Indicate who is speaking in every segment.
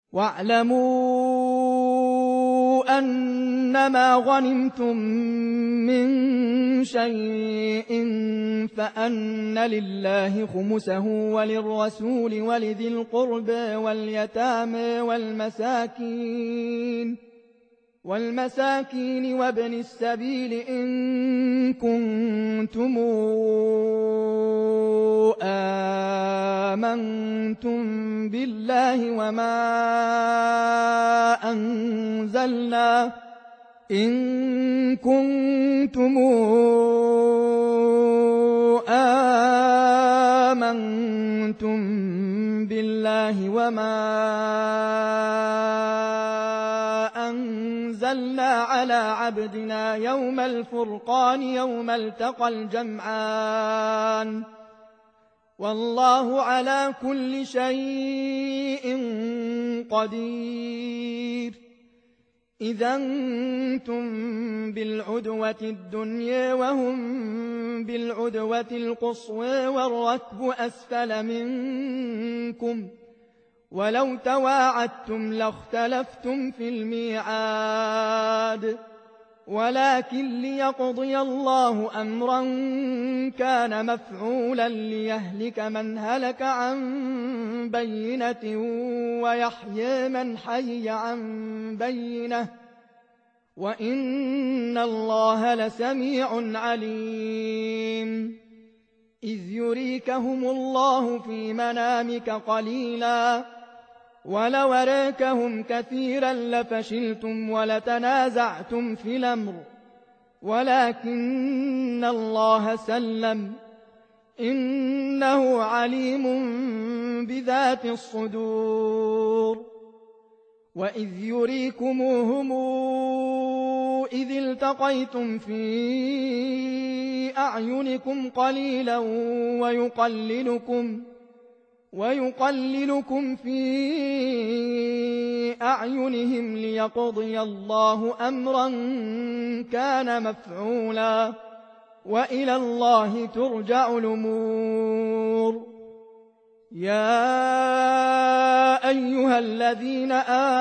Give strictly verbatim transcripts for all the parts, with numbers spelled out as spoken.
Speaker 1: وَاعْلَمُوا أَنَّمَا غَنِمْتُم مِّن شَيْءٍ فَأَنَّ لِلَّهِ خُمُسَهُ وَلِلرَّسُولِ وَلِذِي الْقُرْبَىٰ وَالْيَتَامَىٰ وَالْمَسَاكِينِ وَالْمَسَاكِينِ وَابْنِ السَّبِيلِ إِن كُنتُمْ آمَنتُم بِاللَّهِ وَمَا أَنزَلْنَا إِن كُنتُمْ آمَنتُم بِاللَّهِ وَمَا أَنزَلْنَا عَلَىٰ عَبْدِنَا يَوْمَ الْفُرْقَانِ يَوْمَ الْتَقَى الْجَمْعَانِ وَاللَّهُ عَلَىٰ كُلِّ شَيْءٍ قَدِيرٌ إِذَا أَنتُم بِالْعُدْوَةِ الدُّنْيَا وَهُم بِالْعُدْوَةِ الْقُصْوَىٰ وَالرَّكْبُ أَسْفَلَ مِنكُمْ وَلَوْ تَوَاعَدتُّمْ لَاخْتَلَفْتُمْ فِي الْمِيعَادِ وَلَٰكِن لِّيَقْضِيَ اللَّهُ أَمْرًا كَانَ مَفْعُولًا لِّيَهْلِكَ مَنْ هَلَكَ عَن بَيِّنَةٍ وَيَحْيَىٰ مَنْ حَيَّ عَن بَيِّنَةٍ ۗ وَإِنَّ اللَّهَ لَسَمِيعٌ عَلِيمٌ إِذْ يُرِيكَهُمُ اللَّهُ فِي مَنَامِكَ قَلِيلًا وَلَوْ أَرَاكَهُمْ كَثِيرًا لَّفَشِلْتُمْ وَلَتَنَازَعْتُمْ فِي الْأَمْرِ وَلَٰكِنَّ اللَّهَ سَلَّمَ إِنَّهُ عَلِيمٌ بِذَاتِ الصُّدُورِ وَإِذْ يُرِيكُمُوهُمْ إِذِ الْتَقَيْتُمْ فِي أَعْيُنِكُمْ قَلِيلًا وَيُقَلِّلُكُمْ وَيُقَلِّلُكُمْ فِي أَعْيُنِهِمْ لِيَقْضِيَ اللَّهُ أَمْرًا كَانَ مَفْعُولًا وَإِلَى اللَّهِ تُرْجَعُ الْأُمُورُ يَا أَيُّهَا الَّذِينَ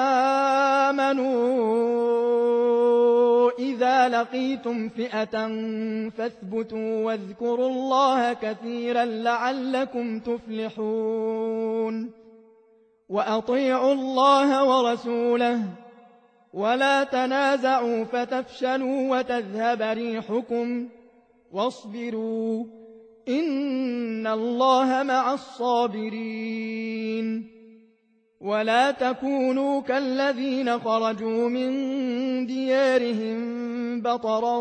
Speaker 1: آمَنُوا إِذَا لَقِيتُمْ فِئَةً فَاثْبُتُوا وَاذْكُرُوا اللَّهَ كَثِيرًا لَّعَلَّكُمْ تُفْلِحُونَ وَأَطِيعُوا اللَّهَ وَرَسُولَهُ وَلَا تَنَازَعُوا فَتَفْشَلُوا وَتَذْهَبَ رِيحُكُمْ وَاصْبِرُوا إِنَّ اللَّهَ مَعَ الصَّابِرِينَ وَلَا تَكُونُوا كَالَّذِينَ خَرَجُوا مِن دِيَارِهِم بَطَرًا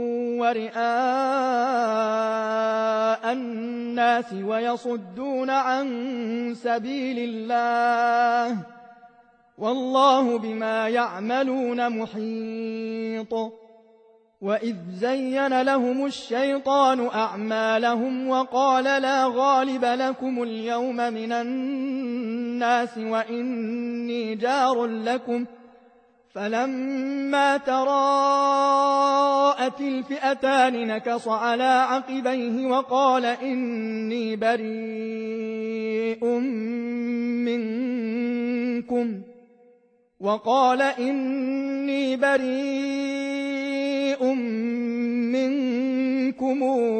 Speaker 1: وَرِئَاءَ النَّاسِ وَيَصُدُّونَ عَن سَبِيلِ اللَّهِ وَاللَّهُ بِمَا يَعْمَلُونَ مُحِيطٌ وَإِذْ زَيَّنَ لَهُمُ الشَّيْطَانُ أَعْمَالَهُمْ وَقَالَ لَا غَالِبَ لَكُمُ الْيَوْمَ مِنَ النَّاسِ وَإِنِّي جَارٌ لَّكُمْ فَلَمَّا تَرَاءَتِ الْفِئَتَانِ نَكَصَ عَلَىٰ عَقِبَيْهِ وَقَالَ إِنِّي بَرِيءٌ مِّنكُمْ وَقَالَ إِنِّي بَرِيءٌ مِّنكُمْ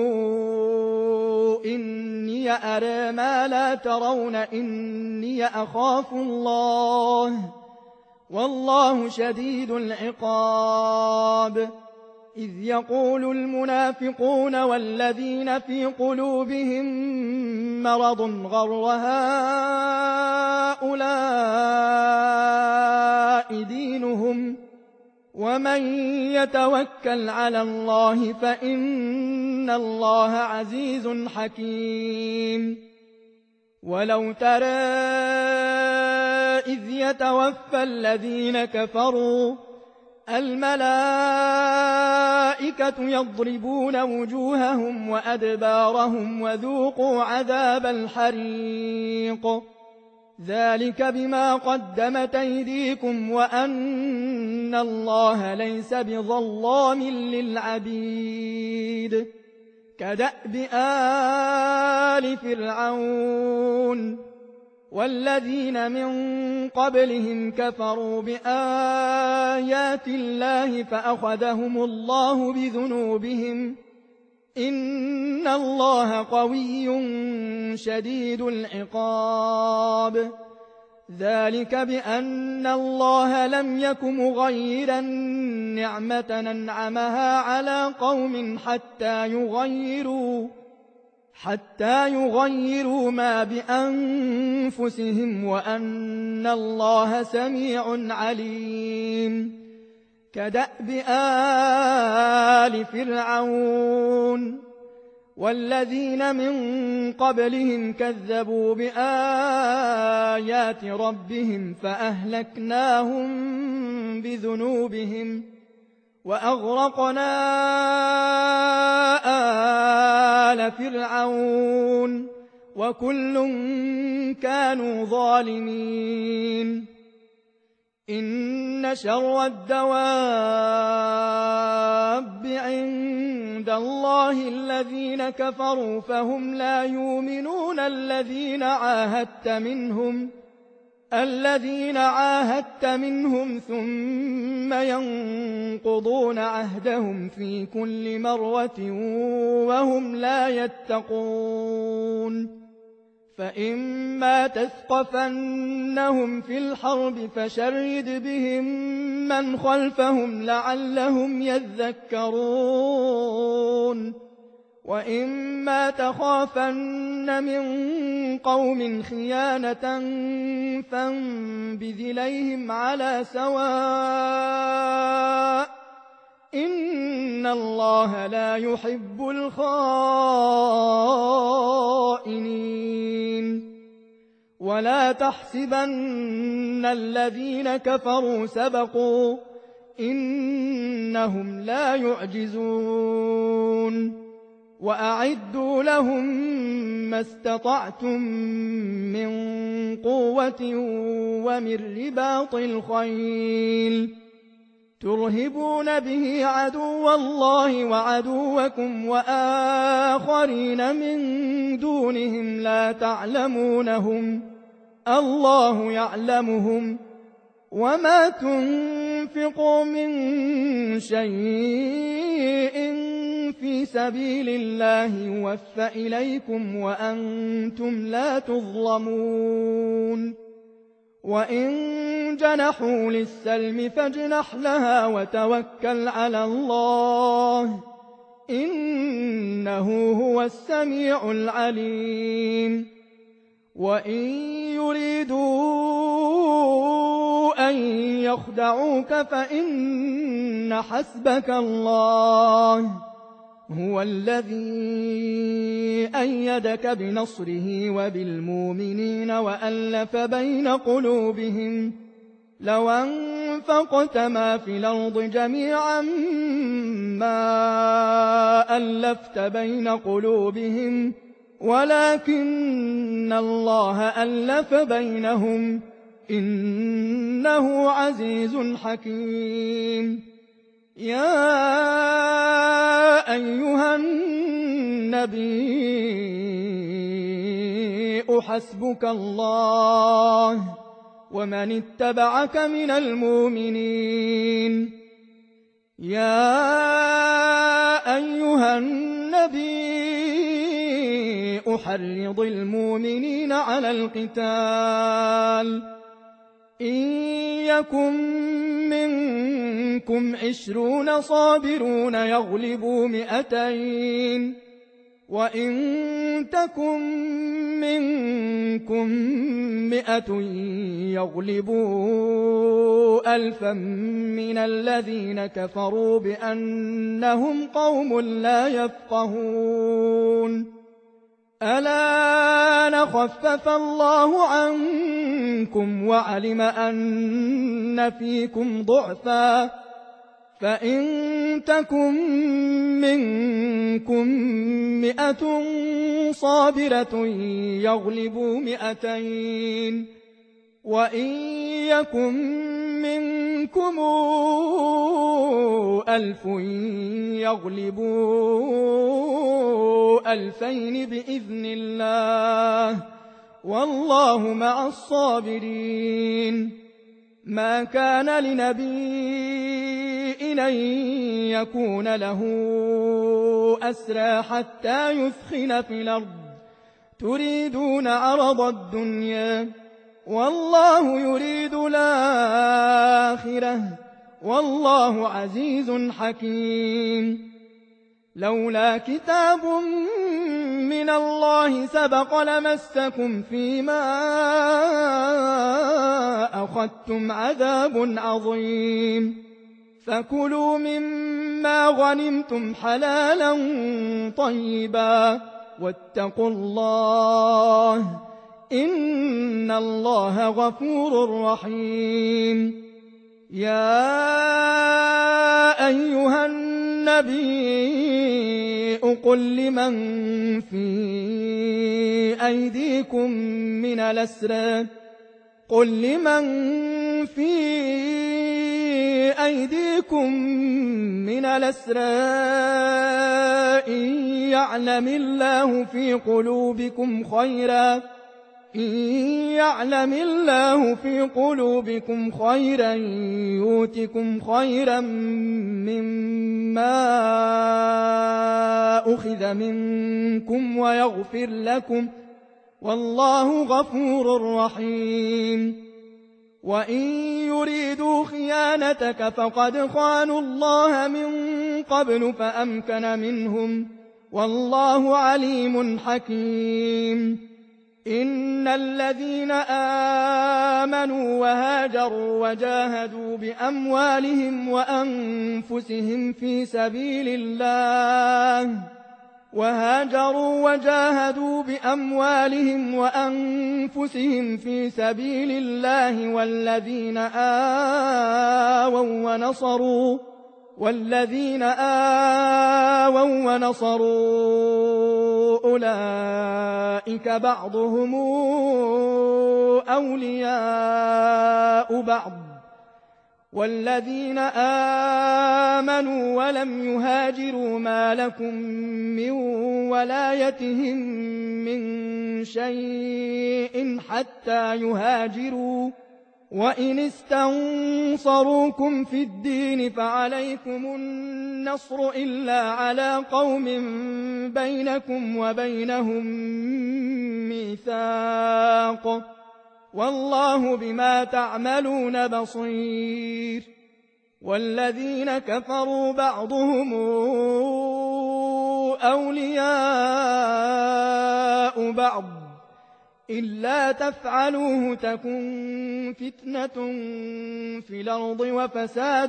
Speaker 1: إِنِّي أَرَىٰ مَا لَا تَرَوْنَ إِنِّي أَخَافُ اللَّهَ وَاللَّهُ شَدِيدُ الْعِقَابِ إِذْ يَقُولُ الْمُنَافِقُونَ وَالَّذِينَ فِي قُلُوبِهِم مَّرَضٌ غَرَّ هَٰؤُلَاءِ دِينُهُمْ وَمَن يَتَوَكَّلْ عَلَى اللَّهِ فَإِنَّ اللَّهَ عَزِيزٌ حَكِيمٌ وَلَوْ تَرَىٰ إِذْ يَتَوَفَّى الَّذِينَ كَفَرُوا الْمَلَائِكَةُ يَضْرِبُونَ وُجُوهَهُمْ وَأَدْبَارَهُمْ وَذُوقُوا عَذَابَ الْحَرِيقِ ذَٰلِكَ بِمَا قَدَّمَتْ أَيْدِيكُمْ وَأَنَّ اللَّهَ لَيْسَ بِظَلَّامٍ لِّلْعَبِيدِ كَدَأْبِ آلِ فِرْعَوْنَ والذين من قبلهم كفروا بآيات الله فأخذهم الله بذنوبهم إن الله قوي شديد العقاب ذلك بأن الله لم يك مغيرا نعمة أنعمها على قوم حتى يغيروا حتى يغيروا ما بأنفسهم وأن الله سميع عليم كدأب آل فرعون والذين من قبلهم كذبوا بآيات ربهم فأهلكناهم بذنوبهم وأغرقنا آل فرعون وكل كانوا ظالمين إن شر الدواب عند الله الذين كفروا فهم لا يؤمنون الذين عاهدت منهم الذين عاهدت منهم ثم ينقضون عهدهم في كل مرة وهم لا يتقون فإما تثقفنهم في الحرب فشرد بهم من خلفهم لعلهم يذكرون وإما تخافن من قوم خيانة فانبذ إليهم على سواء إن الله لا يحب الخائنين ولا تحسبن الذين كفروا سبقوا إنهم لا يعجزون وأعدوا لهم ما استطعتم من قوة ومن رباط الخيل ترهبون به عدو الله وعدوكم وآخرين من دونهم لا تعلمونهم الله يعلمهم وما تنفقوا من شيء في سبيل الله يوفى إليكم وأنتم لا تظلمون وإن جنحوا للسلم فاجنح لها وتوكل على الله إنه هو السميع العليم وإن يريدوا أن يخدعوك فإن حسبك الله هو الذي أيدك بنصره وبالمؤمنين وألف بين قلوبهم لو أنفقت ما في الأرض جميعا ما ألفت بين قلوبهم ولكن الله ألف بينهم إنه عزيز حكيم يا أيها النبي حسبك الله ومن اتبعك من المؤمنين يا أيها النبي حرض المؤمنين على القتال إن يكن منكم عشرون صابرون يغلبوا مئتين وإن تكن منكم مئة يغلبوا ألفا من الذين كفروا بأنهم قوم لا يفقهون ألا خفف الله عنكم وعلم أن فيكم ضعفا فإن تكن منكم مئة صابرة يغلبوا مئتين وإن يكن منكم ألف يغلبوا ألفين بإذن الله والله مع الصابرين. ما كان لنبي أن يكون له أسرى حتى يثخن في الأرض تريدون عرض الدنيا والله يريد الآخرة والله عزيز حكيم. لولا كتاب من الله سبق لمسكم فيما أخذتم عذاب عظيم. فكلوا مما غنمتم حلالا طيبا واتقوا الله إن الله غفور رحيم. يا أيها النبي قل لمن في أيديكم من الأسرى قل لمن في أيديكم من الأسرى إن يعلم الله في قلوبكم خيرا إن يعلم الله في قلوبكم خيرا يؤتكم خيرا مما أخذ منكم ويغفر لكم والله غفور رحيم. وإن يريدوا خيانتك فقد خانوا الله من قبل فأمكن منهم والله عليم حكيم. إن الذين آمنوا وهاجروا وجاهدوا بأموالهم وأنفسهم في سبيل الله وهاجروا وجاهدوا بأموالهم وأنفسهم في سبيل الله والذين آووا ونصروا والذين آووا ونصروا أولئك بعضهم أولياء بعض والذين آمنوا ولم يهاجروا ما لكم من ولايتهم من شيء حتى يهاجروا وإن استنصروكم في الدين فعليكم النصر إلا على قوم بينكم وبينهم ميثاق والله بما تعملون بصير. والذين كفروا بعضهم أولياء بعض إلا تفعلوه تكن فتنة في الأرض وفساد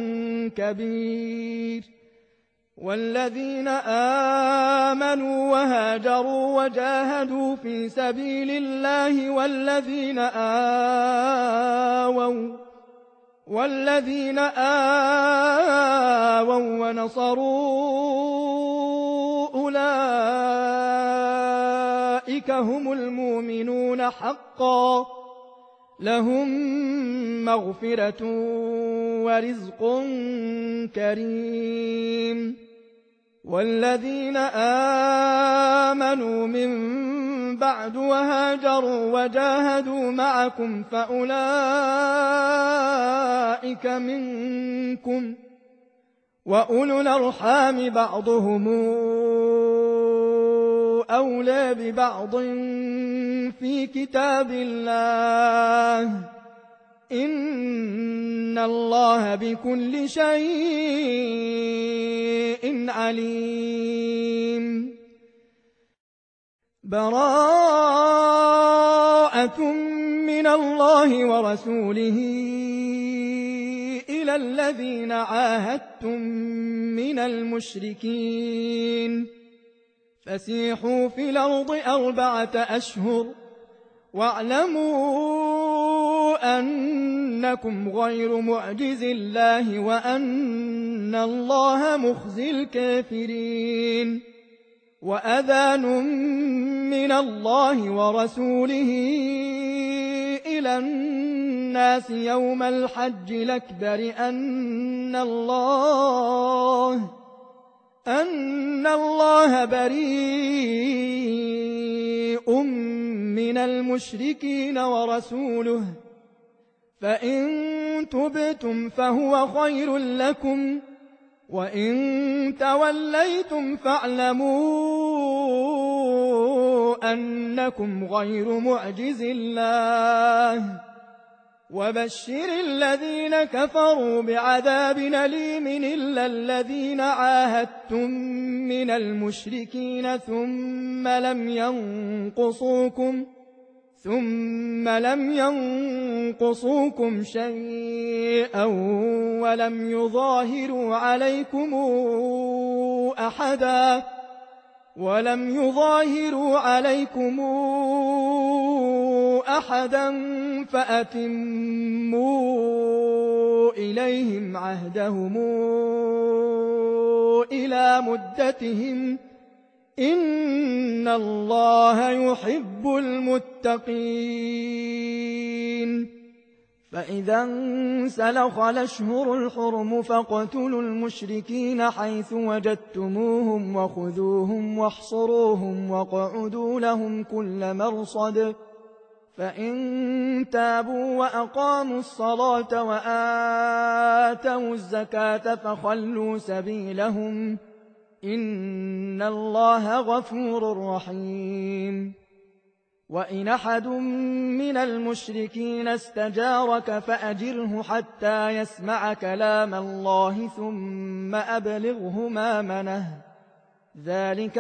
Speaker 1: كبير. والذين آمنوا وهاجروا وجاهدوا في سبيل الله والذين آووا والذين آووا ونصروا أولئك هم المؤمنون حقا لهم مغفرة ورزق كريم. والذين آمنوا من بعد وهاجروا وجاهدوا معكم فأولئك منكم وأولو الأرحام بعضهم أولى ببعض في كتاب الله إن الله بكل شيء عليم. براءة من الله ورسوله إلى الذين عاهدتم من المشركين فسيحوا في الأرض أربعة أشهر واعلموا أنكم غير معجز الله وأن الله مخزي الكافرين. وأذان من الله ورسوله إلى الناس يوم الحج الأكبر أن الله أن الله بريء من من المشركين ورسوله، فإن تبتم فهو خير لكم، وإن توليتم فاعلموا أنكم غير معجز الله، وبشر الذين كفروا بعذاب أليم إلا الذين عاهدتم من المشركين ثم لم ينقصوكم ثم لم ينقصوكم شيئا ولم يظاهروا عليكم أحدا ولم يظاهروا عليكم أحدا فأتموا إليهم عهدهم إلى مدتهم، إن الله يحب المتقين. فإذا انسلخ الأشهر الحرم فاقتلوا المشركين حيث وجدتموهم وخذوهم واحصروهم واقعدوا لهم كل مرصد، فإن تابوا وأقاموا الصلاة وآتوا الزكاة فخلوا سبيلهم، إن الله غفور رحيم. وإن أحد من المشركين استجارك فأجره حتى يسمع كلام الله ثم أبلغه مأمنه، ذلك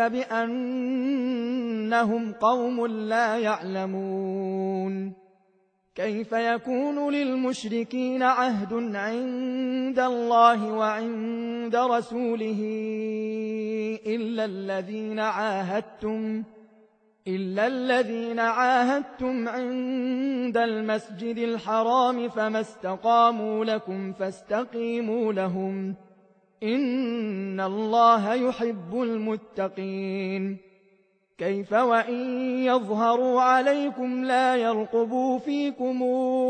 Speaker 1: بأنهم قوم لا يعلمون. كيف يكون للمشركين عهد عند الله وعند رسوله إلا الذين عاهدتم إلا الذين عاهدتم عند المسجد الحرام، فما استقاموا لكم فاستقيموا لهم، إن الله يحب المتقين. كيف وإن يظهروا عليكم لا يرقبوا فيكم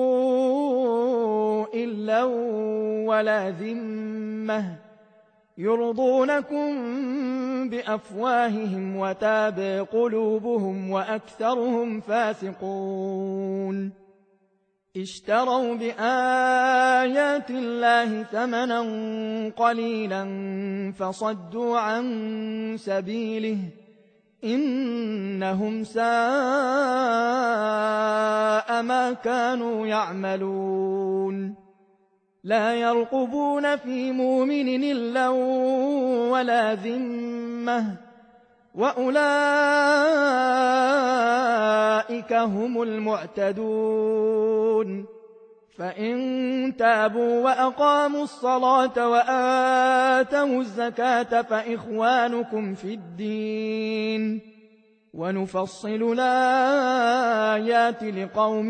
Speaker 1: إلا ولا ذمة، يرضونكم بأفواههم وتابى قلوبهم وأكثرهم فاسقون. اشتروا بآيات الله ثمنا قليلا فصدوا عن سبيله، إنهم ساء ما كانوا يعملون. لا يرقبون في مؤمن إلا ولا ذمة، وأولئك هم المعتدون. فإن تابوا وأقاموا الصلاة وآتوا الزكاة فإخوانكم في الدين، ونفصل الآيات لقوم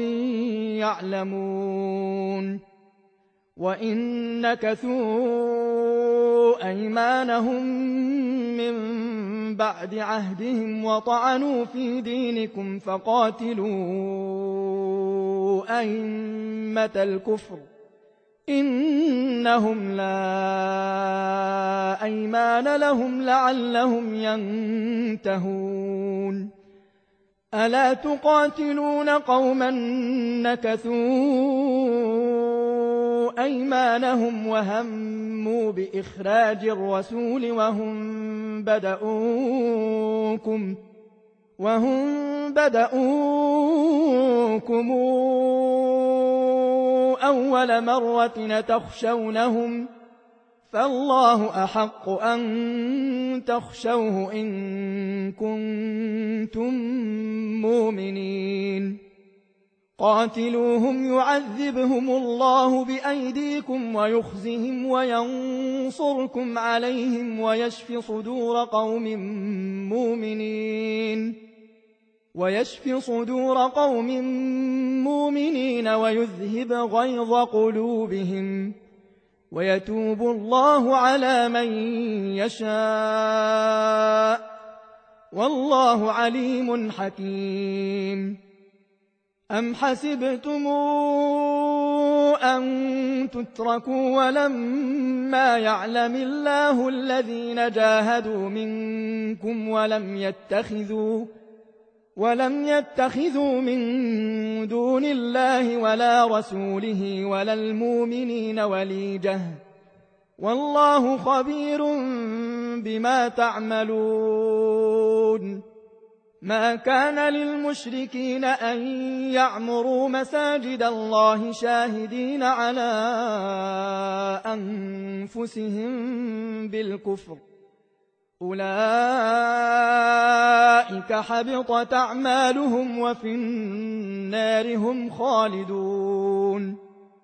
Speaker 1: يعلمون. وإن نكثوا أيمانهم من بعد عهدهم وطعنوا في دينكم فقاتلوا أئمة الكفر، إنهم لا أيمان لهم لعلهم ينتهون. ألا تقاتلون قوما نكثوا أيمانهم وهموا بإخراج الرسول وهم بدؤوكم وهم بدؤوكم أول مرة تخشونهم، فالله أحق أن تخشوه إن كنتم مؤمنين. قاتلوهم يعذبهم الله بأيديكم ويخزهم وينصركم عليهم ويشف صدور قوم مؤمنين ويشف صدور قوم مؤمنين ويذهب غيظ قلوبهم، ويتوب الله على من يشاء، والله عليم حكيم. أم حسبتم أن تتركوا ولما يعلم الله الذين جاهدوا منكم ولم يتخذوا ولم يتخذوا من دون الله ولا رسوله ولا المؤمنين وليجة والله خبير بما تعملون ما كان للمشركين أن يعمروا مساجد الله شاهدين على أنفسهم بالكفر أولئك حبطت أعمالهم وفي النار هم خالدون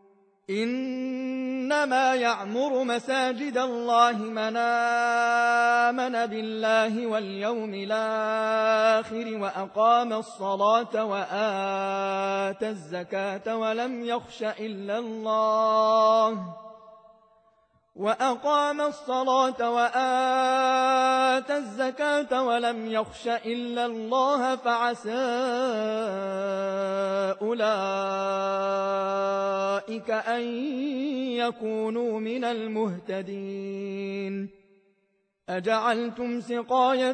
Speaker 1: إنما يعمر مساجد الله من آمن بالله واليوم الآخر وأقام الصلاة وآتى الزكاة ولم يخش إلا الله وأقام الصلاة وآتى الزكاة ولم يخش إلا الله فعسى أولئك أن يكونوا من المهتدين أجعلتم سقاية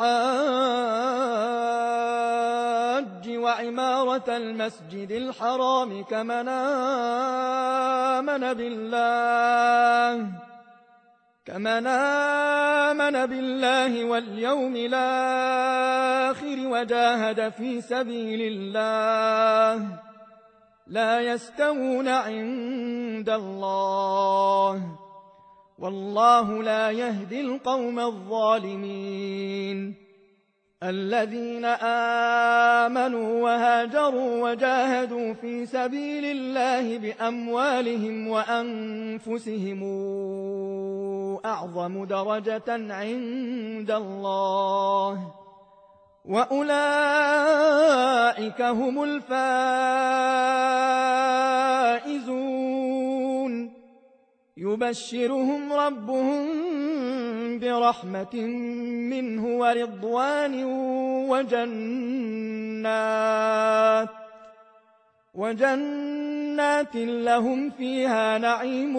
Speaker 1: الحاج وعمارة المسجد الحرام كمن آمن بالله كمن آمن بالله واليوم الآخر وجاهد في سبيل الله لا يستوون عند الله والله لا يهدي القوم الظالمين الذين آمنوا وهاجروا وجاهدوا في سبيل الله بأموالهم وأنفسهم أعظم درجة عند الله وأولئك هم الفائزون يبشرهم ربهم برحمة منه ورضوان وجنات وجنات لهم فيها نعيم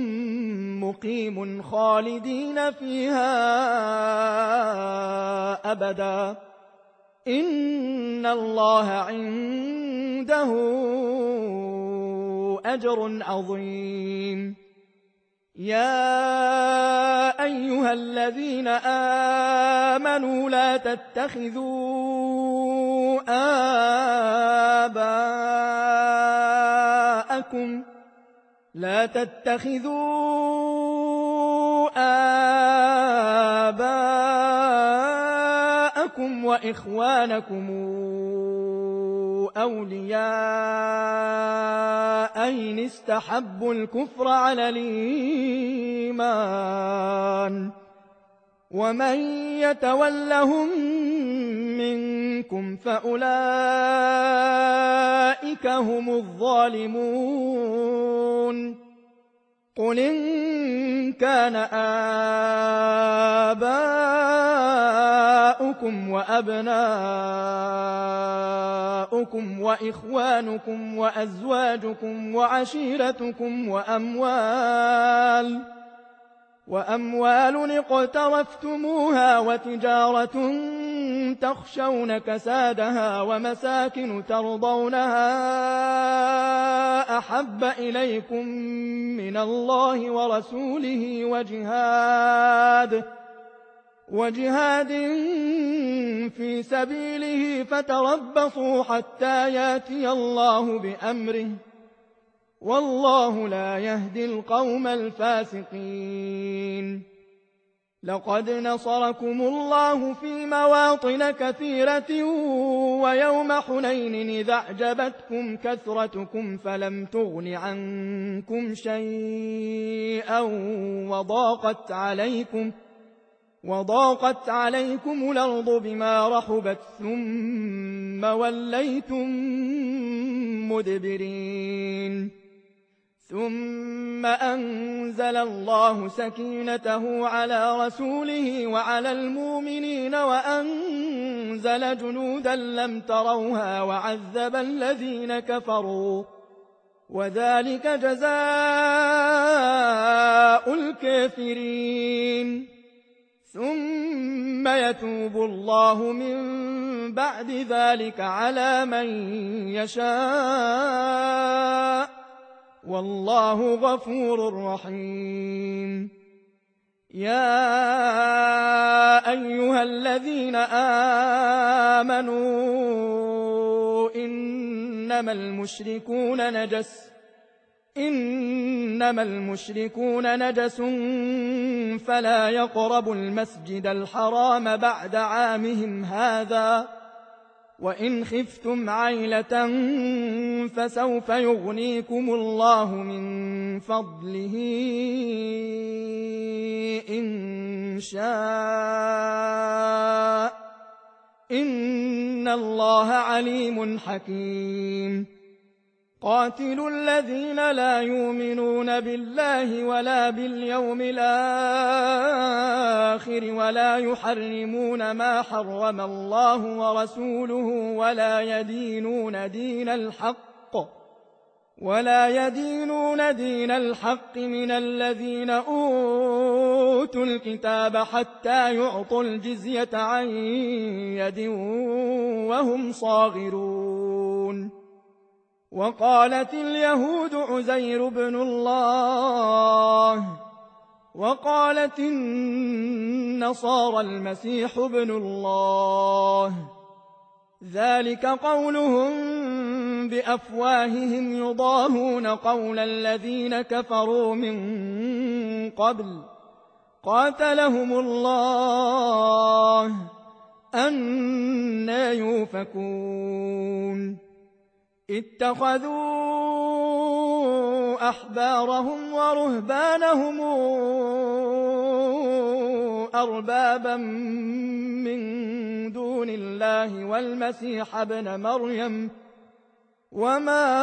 Speaker 1: مقيم خالدين فيها أبدا إن الله عنده أجر عظيم يا أيها الذين آمنوا لا تتخذوا آباءكم لا تتخذوا آباءكم وإخوانكم أولياء إن استحبوا الكفر على الإيمان ومن يتولهم منكم فأولئك هم الظالمون قل إن كان آباؤكم وأبناؤكم وإخوانكم وأزواجكم وعشيرتكم وأموال وأموال اقترفتموها وتجارة تخشون كسادها ومساكن ترضونها أحب إليكم من الله ورسوله وجهاد وجهاد في سبيله فتربصوا حتى ياتي الله بأمره والله لا يهدي القوم الفاسقين لقد نصركم الله في مواطن كثيرة ويوم حنين إذ أعجبتكم كثرتكم فلم تغن عنكم شيئا وضاقت عليكم وضاقت عليكم الأرض بما رحبت ثم وليتم مدبرين ثم أنزل الله سكينته على رسوله وعلى المؤمنين وأنزل جنودا لم تروها وعذب الذين كفروا وذلك جزاء الكافرين ثم يتوب الله من بعد ذلك على من يشاء والله غفور رحيم يا أيها الذين آمنوا إنما المشركون نجس إنما المشركون نجس فلا يقربوا المسجد الحرام بعد عامهم هذا وإن خفتم عيلة فسوف يغنيكم الله من فضله إن شاء إن الله عليم حكيم قاتلوا الذين لا يؤمنون بالله ولا باليوم الآخر ولا يحرمون ما حرم الله ورسوله ولا يدينون دين الحق ولا يدينون دين الحق من الذين أوتوا الكتاب حتى يعطوا الجزية عن يد وهم صاغرون وقالت اليهود عزير بن الله وقالت النصارى المسيح ابن الله ذلك قولهم بأفواههم يضاهون قول الذين كفروا من قبل قاتلهم الله أنى يؤفكون اتخذوا أحبارهم ورهبانهم أربابا من دون الله والمسيح ابن مريم وما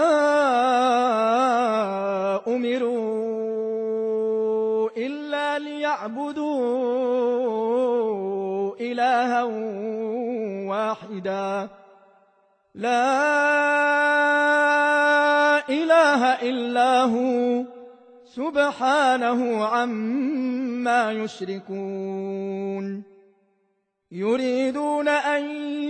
Speaker 1: أمروا إلا ليعبدوا إلها واحدا لا إله إلا هو سبحانه عما يشركون يريدون أن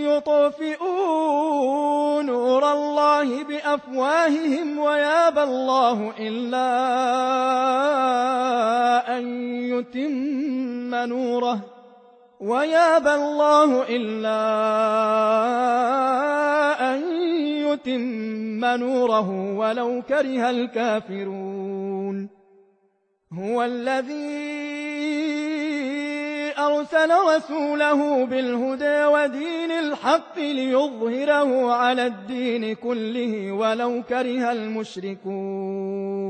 Speaker 1: يطفئوا نور الله بأفواههم ويابى الله إلا أن يتم نوره ويابى الله إلا أن يتم نوره ولو كره الكافرون هو الذي أرسل رسوله بالهدى ودين الحق ليظهره على الدين كله ولو كره المشركون